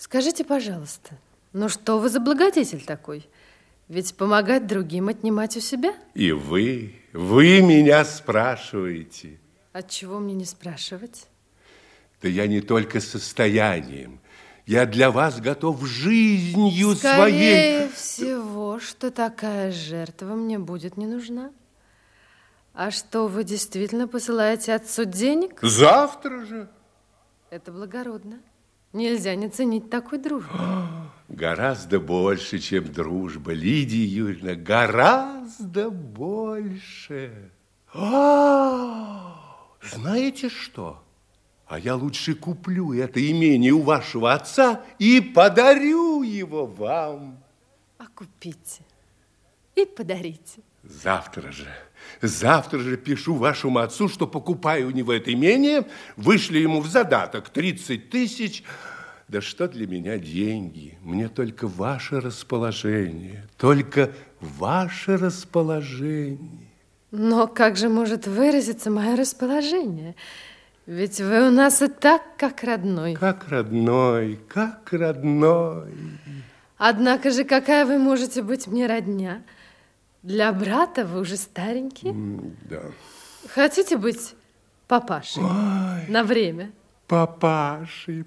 Скажите, пожалуйста, ну что вы за благодетель такой? Ведь помогать другим отнимать у себя? И вы меня спрашиваете. Отчего мне не спрашивать? Да я не только состоянием. Я для вас готов жизнью своей. Скорее всего, что такая жертва мне будет не нужна. А что, вы действительно посылаете отцу денег? Завтра же. Это благородно. Нельзя не ценить такой дружбы. Гораздо больше, чем дружба, Лидия Юрьевна, гораздо больше. Знаете что? А я лучше куплю это имение у вашего отца и подарю его вам. А купите и подарите. Завтра же пишу вашему отцу, что покупаю у него это имение, вышли ему в задаток 30 тысяч. Да что для меня деньги? Мне только ваше расположение. Только ваше расположение. Но как же может выразиться мое расположение? Ведь вы у нас и так, как родной. Как родной, как родной. Однако же, какая вы можете быть мне родня? Для брата вы уже старенький. Да. Хотите быть папашей? Ой. На время? Папашей.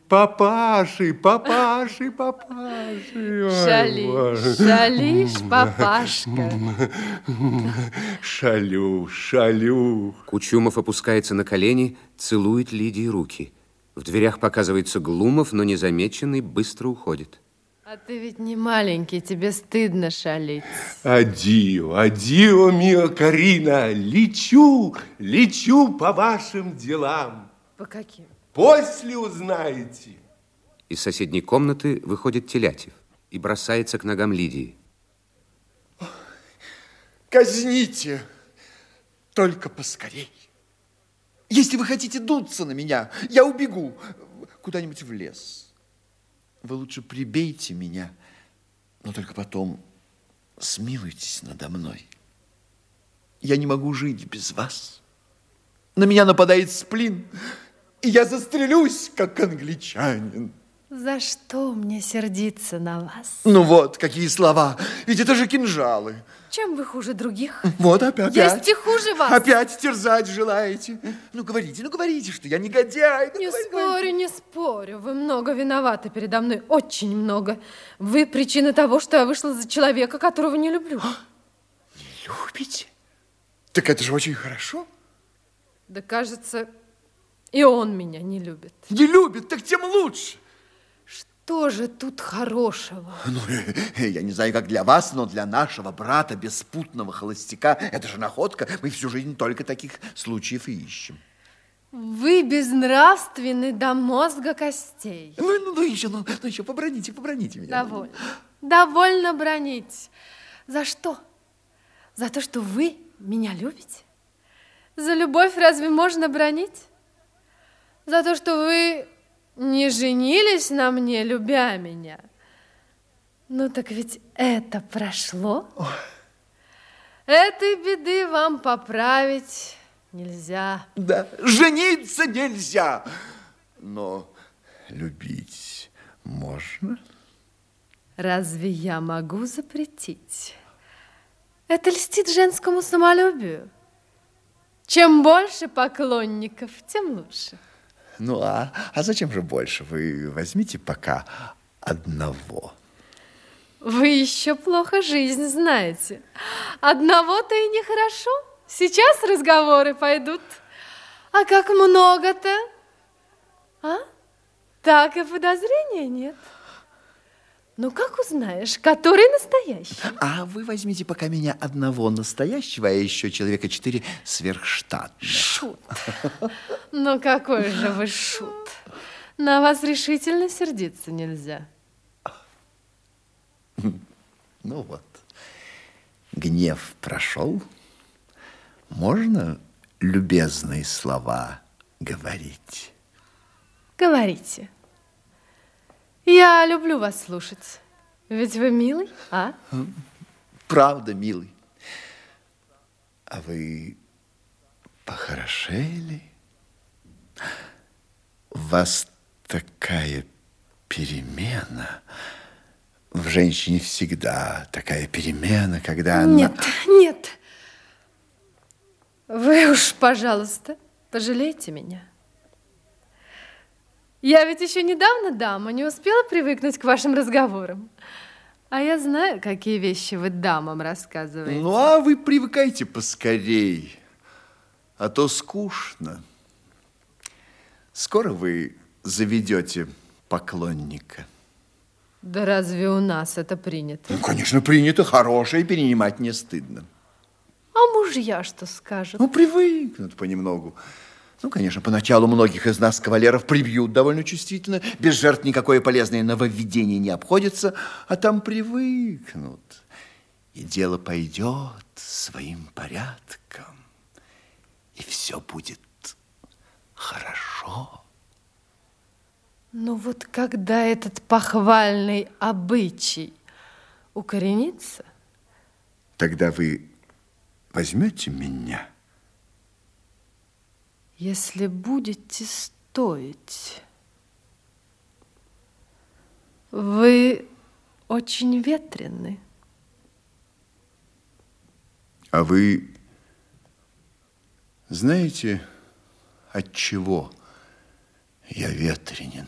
Шалишь, папашка. Шалю. Кучумов опускается на колени, целует Лидии руки. В дверях показывается Глумов, но незамеченный быстро уходит. А ты ведь не маленький, тебе стыдно шалить. Адио, мио Карина, лечу по вашим делам. По каким? После узнаете. Из соседней комнаты выходит Телятьев и бросается к ногам Лидии. Казните, только поскорей. Если вы хотите дуться на меня, я убегу куда-нибудь в лес. Вы лучше прибейте меня, но только потом смилуйтесь надо мной. Я не могу жить без вас. На меня нападает сплин, и я застрелюсь, как англичанин. За что мне сердиться на вас? Ну вот, какие слова. Ведь это же кинжалы. Чем вы хуже других? Вот опять. Есть и хуже вас. Опять терзать желаете. Ну говорите, что я негодяй. Не спорю. Вы много виноваты передо мной. Очень много. Вы причина того, что я вышла за человека, которого не люблю. Не любите? Так это же очень хорошо. Да кажется, и он меня не любит. Не любит, так тем лучше. Что же тут хорошего? Ну, я не знаю, как для вас, но для нашего брата, беспутного холостяка, это же находка. Мы всю жизнь только таких случаев и ищем. Вы безнравственны до мозга костей. Ну еще поброните меня. Довольно бронить. За что? За то, что вы меня любите? За любовь разве можно бронить? За то, что вы не женились на мне, любя меня? Ну так ведь это прошло. Этой беды вам поправить нельзя. Да, жениться нельзя, но любить можно. Разве я могу запретить? Это льстит женскому самолюбию. Чем больше поклонников, тем лучше. Ну, а зачем же больше? Вы возьмите пока одного. Вы еще плохо жизнь знаете. Одного-то и нехорошо. Сейчас разговоры пойдут. А как много-то? А? Так и подозрения нет. Ну, как узнаешь, который настоящий? А вы возьмите пока меня одного настоящего, а еще человека 4 сверхштатных. Шут. Ну, какой же вы шут. На вас решительно сердиться нельзя. Ну вот, гнев прошел. Можно любезные слова говорить? Говорите. Я люблю вас слушать. Ведь вы милый, а? Правда, милый. А вы похорошели? У вас такая Перемена? В женщине всегда такая перемена, когда она... Нет, нет. Вы уж, пожалуйста, пожалейте меня. Я ведь еще недавно дама, не успела привыкнуть к вашим разговорам. А я знаю, какие вещи вы дамам рассказываете. Ну, а вы привыкайте поскорей, а то скучно. Скоро вы заведете поклонника. Да разве у нас это принято? Ну, конечно, принято. Хорошее перенимать не стыдно. А мужья что скажут? Ну, привыкнут понемногу. Ну, конечно, поначалу многих из нас, кавалеров, прибьют довольно чувствительно. Без жертв никакое полезное нововведение не обходится, а там привыкнут. И дело пойдет своим порядком. И все будет хорошо. Ну вот когда этот похвальный обычай укоренится? Тогда вы возьмете меня? Если будете стоить. Вы очень ветрены. А вы знаете, от чего я ветренен?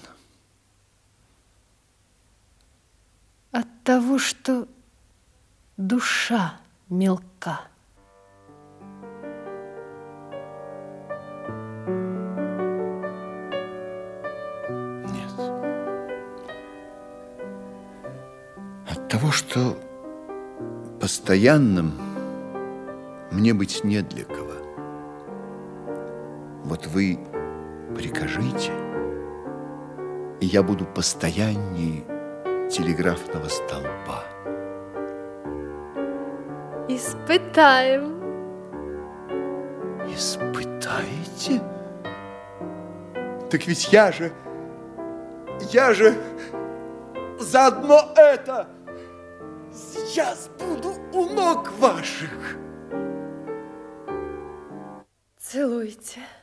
От того, что душа мелка. Нет. От того, что постоянным мне быть не для кого. Вот вы прикажите, и я буду постоянней телеграфного столба. Испытаем. Испытаете? Так ведь я же заодно это сейчас буду у ног ваших. Целуйте.